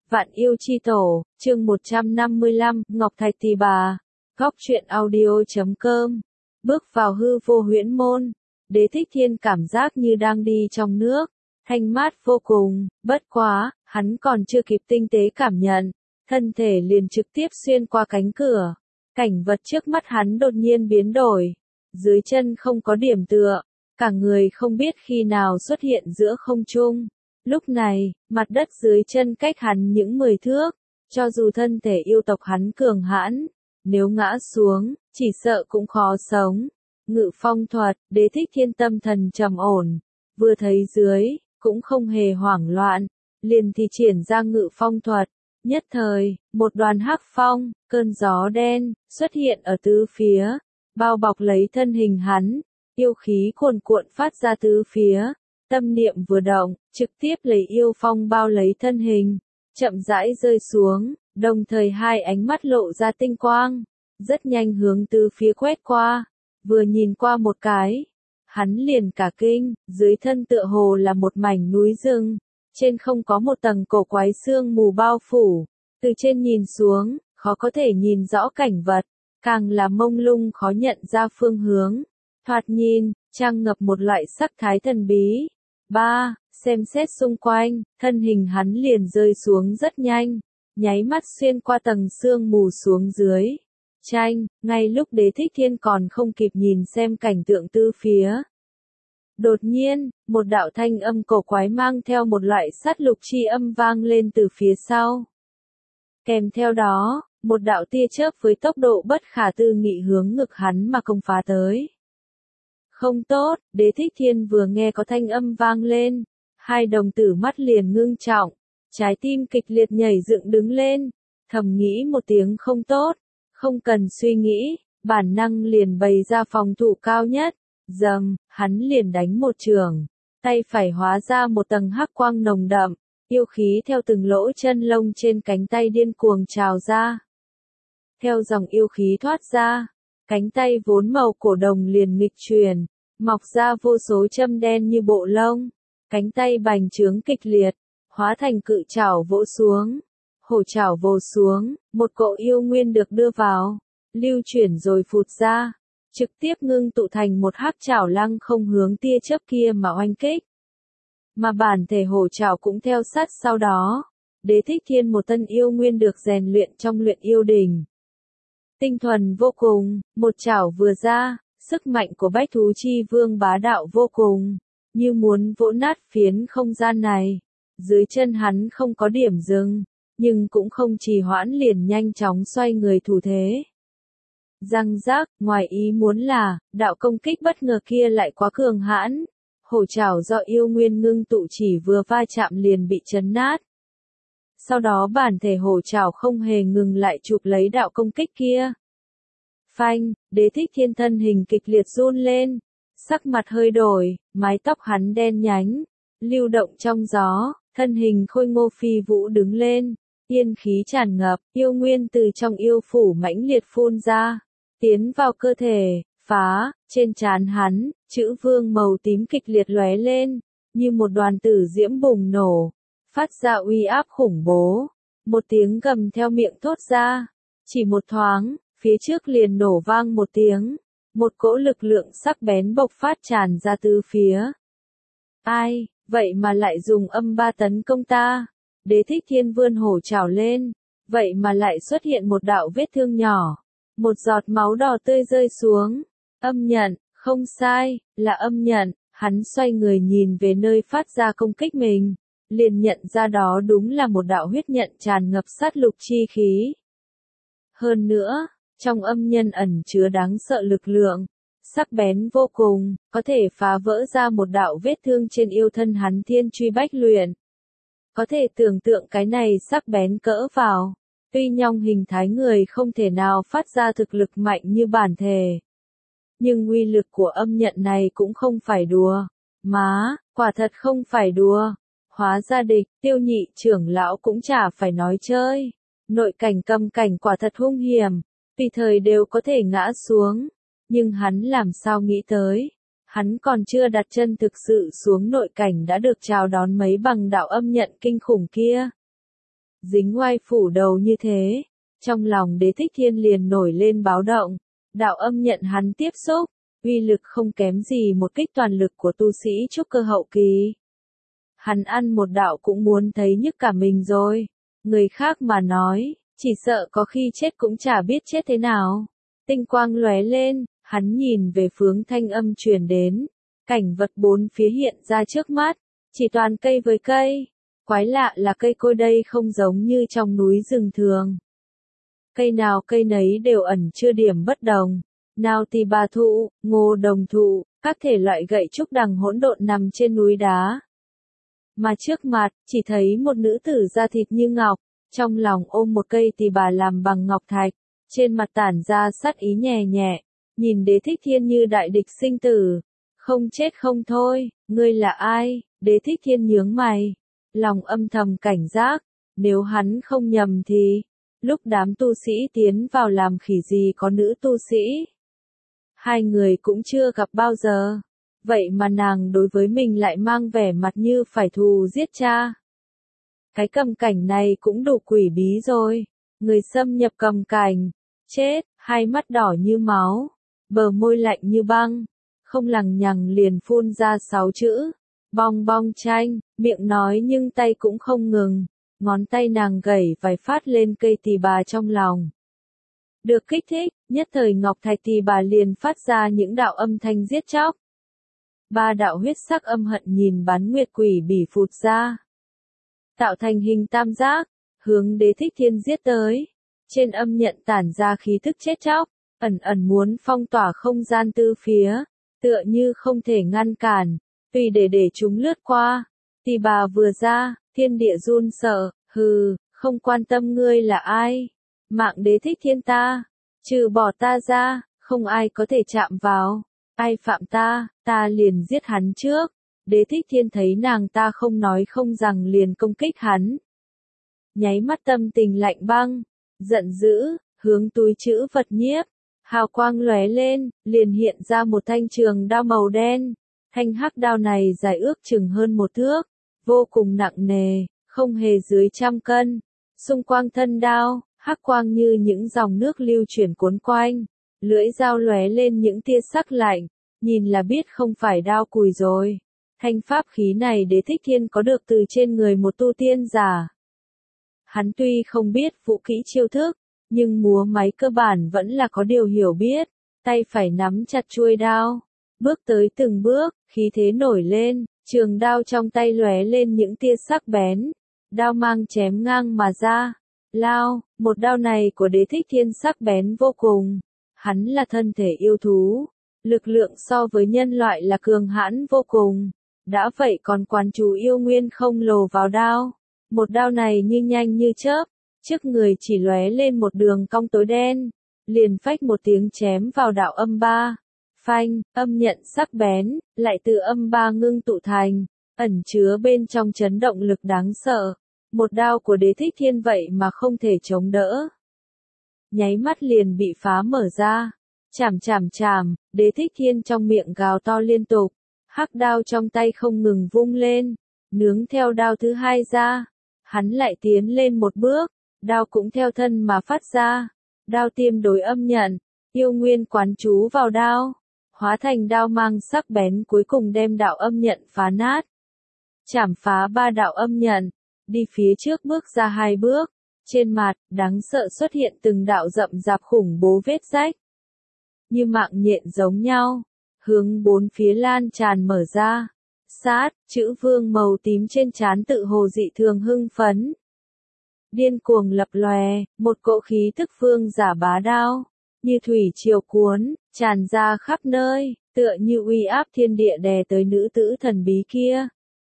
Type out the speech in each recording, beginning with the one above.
Vạn yêu chi tổ, chương 155, Ngọc Thạch Tỳ Bà. Góc truyện audio.com. Bước vào hư vô huyễn môn, Đế Thích Thiên cảm giác như đang đi trong nước, thanh mát vô cùng, bất quá, hắn còn chưa kịp tinh tế cảm nhận, thân thể liền trực tiếp xuyên qua cánh cửa. Cảnh vật trước mắt hắn đột nhiên biến đổi, dưới chân không có điểm tựa, cả người không biết khi nào xuất hiện giữa không trung. Lúc này, mặt đất dưới chân cách hắn những 10 thước, cho dù thân thể yêu tộc hắn cường hãn, nếu ngã xuống, chỉ sợ cũng khó sống. Ngự phong thuật, Đế Thích Thiên tâm thần trầm ổn, vừa thấy dưới, cũng không hề hoảng loạn, liền thì triển ra ngự phong thuật. Nhất thời, một đoàn hắc phong, cơn gió đen, xuất hiện ở tứ phía, bao bọc lấy thân hình hắn, yêu khí cuồn cuộn phát ra tứ phía. Tâm niệm vừa động, trực tiếp lấy yêu phong bao lấy thân hình, chậm rãi rơi xuống, đồng thời hai ánh mắt lộ ra tinh quang, rất nhanh hướng từ phía quét qua, vừa nhìn qua một cái, hắn liền cả kinh, dưới thân tựa hồ là một mảnh núi rừng, trên không có một tầng cổ quái sương mù bao phủ, từ trên nhìn xuống, khó có thể nhìn rõ cảnh vật, càng là mông lung khó nhận ra phương hướng, thoạt nhìn, tràn ngập một loại sắc thái thần bí. Xem xét xung quanh, thân hình hắn liền rơi xuống rất nhanh, nháy mắt xuyên qua tầng sương mù xuống dưới. Ngay lúc Đế Thích Thiên còn không kịp nhìn xem cảnh tượng tứ phía. Đột nhiên, một đạo thanh âm cổ quái mang theo một loại sát lục chi âm vang lên từ phía sau. Kèm theo đó, một đạo tia chớp với tốc độ bất khả tư nghị hướng ngực hắn mà công phá tới. Không tốt, Đế Thích Thiên vừa nghe có thanh âm vang lên, hai đồng tử mắt liền ngưng trọng, trái tim kịch liệt nhảy dựng đứng lên, thầm nghĩ một tiếng không tốt, không cần suy nghĩ, bản năng liền bày ra phòng thủ cao nhất, hắn liền đánh một chưởng, tay phải hóa ra một tầng hắc quang nồng đậm, yêu khí theo từng lỗ chân lông trên cánh tay điên cuồng trào ra. Theo dòng yêu khí thoát ra, cánh tay vốn màu cổ đồng liền nghịch chuyển, mọc ra vô số châm đen như bộ lông, cánh tay bành trướng kịch liệt, hóa thành cự chảo vỗ xuống, hổ chảo vồ xuống, một cỗ yêu nguyên được đưa vào, lưu chuyển rồi phụt ra, trực tiếp ngưng tụ thành một hắc chảo lăng không hướng tia chớp kia mà oanh kích. Mà bản thể hổ chảo cũng theo sát sau đó, Đế Thích Thiên một tân yêu nguyên được rèn luyện trong luyện yêu đỉnh. Tinh thuần vô cùng, một chảo vừa ra, sức mạnh của bách thú chi vương bá đạo vô cùng, như muốn vỗ nát phiến không gian này. Dưới chân hắn không có điểm dừng, nhưng cũng không trì hoãn liền nhanh chóng xoay người thủ thế. Răng rác, ngoài ý muốn là, đạo công kích bất ngờ kia lại quá cường hãn. Hổ chảo do yêu nguyên ngưng tụ chỉ vừa va chạm liền bị chấn nát. Sau đó bản thể hổ chảo không hề ngừng lại chụp lấy đạo công kích kia. Phanh, Đế Thích Thiên thân hình kịch liệt run lên, sắc mặt hơi đổi, mái tóc hắn đen nhánh, lưu động trong gió, thân hình khôi ngô phi vũ đứng lên, yên khí tràn ngập, yêu nguyên từ trong yêu phủ mãnh liệt phun ra, tiến vào cơ thể, trên trán hắn, chữ vương màu tím kịch liệt lóe lên, như một đoàn tử diễm bùng nổ, phát ra uy áp khủng bố, một tiếng gầm theo miệng thốt ra, chỉ một thoáng, phía trước liền nổ vang một tiếng, một cỗ lực lượng sắc bén bộc phát tràn ra tứ phía. Ai, vậy mà lại dùng âm ba tấn công ta? Đế Thích Thiên vươn hổ chảo lên, vậy mà lại xuất hiện một đạo vết thương nhỏ, một giọt máu đỏ tươi rơi xuống. Âm nhận, không sai, là âm nhận. Hắn xoay người nhìn về nơi phát ra công kích mình, liền nhận ra đó đúng là một đạo huyết nhận tràn ngập sát lục chi khí. Hơn nữa, trong âm nhân ẩn chứa đáng sợ lực lượng, sắc bén vô cùng, có thể phá vỡ ra một đạo vết thương trên yêu thân hắn thiên truy bách luyện. Có thể tưởng tượng cái này sắc bén cỡ vào, tuy nhong hình thái người không thể nào phát ra thực lực mạnh như bản thể. Nhưng uy lực của âm nhận này cũng không phải đùa, quả thật không phải đùa. Hóa ra địch, Tiêu Nhị trưởng lão cũng chả phải nói chơi. Nội cảnh cấm cảnh quả thật hung hiểm, tùy thời đều có thể ngã xuống. Nhưng hắn làm sao nghĩ tới, hắn còn chưa đặt chân thực sự xuống nội cảnh đã được chào đón mấy bằng đạo âm nhận kinh khủng kia. dính oai phủ đầu như thế. Trong lòng Đế Thích Thiên liền nổi lên báo động, đạo âm nhận hắn tiếp xúc, uy lực không kém gì một kích toàn lực của tu sĩ trúc cơ hậu kỳ. Hắn ăn một đạo cũng muốn thấy nhức cả mình rồi, người khác mà nói, chỉ sợ có khi chết cũng chả biết chết thế nào. Tinh quang lóe lên, hắn nhìn về phương thanh âm truyền đến, cảnh vật bốn phía hiện ra trước mắt, chỉ toàn cây với cây. Quái lạ là cây cối đây không giống như trong núi rừng thường. Cây nào cây nấy đều ẩn chứa điểm bất đồng. Nào tỳ bà thụ, ngô đồng thụ, các thể loại gậy trúc đằng hỗn độn nằm trên núi đá. Mà trước mặt, chỉ thấy một nữ tử da thịt như ngọc, trong lòng ôm một cây tỳ bà làm bằng ngọc thạch, trên mặt tản ra sát ý nhẹ nhẹ, nhìn Đế Thích Thiên như đại địch sinh tử. Không chết không thôi, ngươi là ai? Đế Thích Thiên nhướng mày, lòng âm thầm cảnh giác, nếu hắn không nhầm thì, lúc đám tu sĩ tiến vào làm khỉ gì có nữ tu sĩ. Hai người cũng chưa gặp bao giờ, vậy mà nàng đối với mình lại mang vẻ mặt như phải thù giết cha. Cái cầm cảnh này cũng đủ quỷ bí rồi, người xâm nhập cầm cảnh, chết, hai mắt đỏ như máu, bờ môi lạnh như băng, không lằng nhằng liền phun ra 6 chữ, bong bong chanh, miệng nói nhưng tay cũng không ngừng, ngón tay nàng gảy vài phát lên cây tỳ bà trong lòng. Được kích thích, nhất thời ngọc thạch tỳ bà liền phát ra những đạo âm thanh giết chóc. 3 đạo huyết sắc âm hận nhìn bán nguyệt quỷ bỉ phụt ra, tạo thành hình tam giác, hướng Đế Thích Thiên giết tới. Trên âm nhận tản ra khí thức chết chóc, ẩn ẩn muốn phong tỏa không gian tư phía, tựa như không thể ngăn cản, vì để chúng lướt qua. Tỳ bà vừa ra, thiên địa run sợ, hừ, không quan tâm ngươi là ai. Mạng Đế Thích Thiên ta, trừ bỏ ta ra, không ai có thể chạm vào. Ai phạm ta, ta liền giết hắn trước. Đế Thích Thiên thấy nàng ta không nói không rằng liền công kích hắn. Nháy mắt tâm tình lạnh băng, giận dữ, hướng túi trữ vật nhiếp. Hào quang lóe lên, liền hiện ra một thanh trường đao màu đen. Thanh hắc đao này dài ước chừng hơn 1 thước, vô cùng nặng nề, không hề dưới 100 cân. Xung quanh thân đao, hắc quang như những dòng nước lưu chuyển cuốn quanh, lưỡi dao lóe lên những tia sắc lạnh, nhìn là biết không phải đao cùi rồi. Thanh pháp khí này Đế Thích Thiên có được từ trên người một tu tiên giả. Hắn tuy không biết vũ kỹ chiêu thức, nhưng múa máy cơ bản vẫn là có điều hiểu biết, tay phải nắm chặt chuôi đao, bước tới từng bước, khí thế nổi lên, trường đao trong tay lóe lên những tia sắc bén, đao mang chém ngang mà ra. Lao, một đao này của Đế Thích Thiên sắc bén vô cùng, hắn là thân thể yêu thú, lực lượng so với nhân loại là cường hãn vô cùng, đã vậy còn quán chú yêu nguyên không lồ vào đao. Một đao này như nhanh như chớp, trước người chỉ lóe lên một đường cong tối đen, liền phách một tiếng chém vào đạo âm ba. Phanh, âm nhận sắc bén, lại từ âm ba ngưng tụ thành, ẩn chứa bên trong chấn động lực đáng sợ. Một đao của Đế Thích Thiên vậy mà không thể chống đỡ. Nháy mắt liền bị phá mở ra. Chảm chảm chảm, Đế Thích Thiên trong miệng gào to liên tục. Hắc đao trong tay không ngừng vung lên, nướng theo đao thứ hai ra. Hắn lại tiến lên một bước, đao cũng theo thân mà phát ra. Đao tiêm đối âm nhận, yêu nguyên quán chú vào đao, hóa thành đao mang sắc bén cuối cùng đem đạo âm nhận phá nát. Chảm phá 3 đạo âm nhận, đi phía trước bước ra 2 bước, trên mặt, đáng sợ xuất hiện từng đạo rậm rạp khủng bố vết rách. Như mạng nhện giống nhau, hướng 4 phía lan tràn mở ra. Sát, chữ vương màu tím trên trán tự hồ dị thường hưng phấn. Điên cuồng lập lòe, một cỗ khí thức vương giả bá đạo, như thủy triều cuốn, tràn ra khắp nơi, tựa như uy áp thiên địa đè tới nữ tử thần bí kia.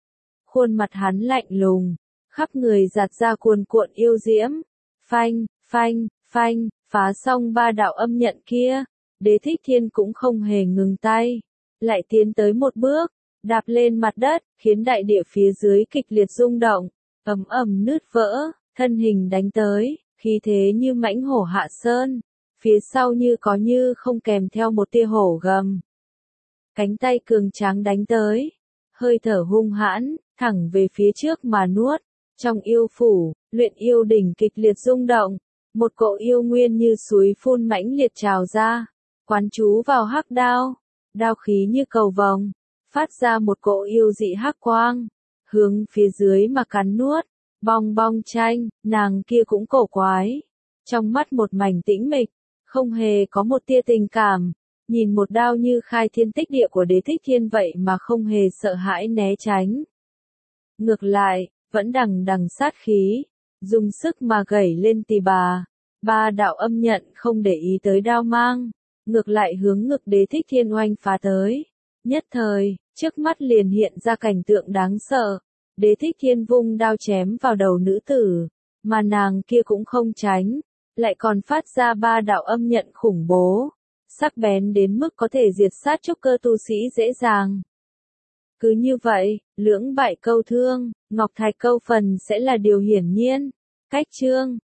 Khuôn mặt hắn lạnh lùng, khắp người giạt ra cuồn cuộn yêu diễm. Phanh, phanh, phanh, phá xong 3 đạo âm nhận kia, Đế Thích Thiên cũng không hề ngừng tay, lại tiến tới một bước, đạp lên mặt đất, khiến đại địa phía dưới kịch liệt rung động, ầm ầm nứt vỡ, thân hình đánh tới, khí thế như mãnh hổ hạ sơn, phía sau như có như không kèm theo một tia hổ gầm. Cánh tay cường tráng đánh tới, hơi thở hung hãn, thẳng về phía trước mà nuốt, Trong yêu phủ, luyện yêu đỉnh kịch liệt rung động, một cỗ yêu nguyên như suối phun mãnh liệt trào ra, quán trú vào hắc đao, đao khí như cầu vồng, phát ra một cỗ yêu dị hắc quang, hướng phía dưới mà cắn nuốt. Bong bong tranh, nàng kia cũng cổ quái, trong mắt một mảnh tĩnh mịch, không hề có một tia tình cảm, nhìn một đao như khai thiên tích địa của Đế Thích Thiên vậy mà không hề sợ hãi né tránh. Ngược lại, vẫn đằng đằng sát khí, dùng sức mà gẩy lên tỳ bà, ba đạo âm nhận không để ý tới đao mang, ngược lại hướng ngực Đế Thích Thiên oanh phá tới. Nhất thời, trước mắt liền hiện ra cảnh tượng đáng sợ. Đế Thích Thiên vung đao chém vào đầu nữ tử, mà nàng kia cũng không tránh, lại còn phát ra ba đạo âm nhận khủng bố, sắc bén đến mức có thể diệt sát trúc cơ tu sĩ dễ dàng. Cứ như vậy, lưỡng bại câu thương, Ngọc Thạch câu phần sẽ là điều hiển nhiên. Cách chương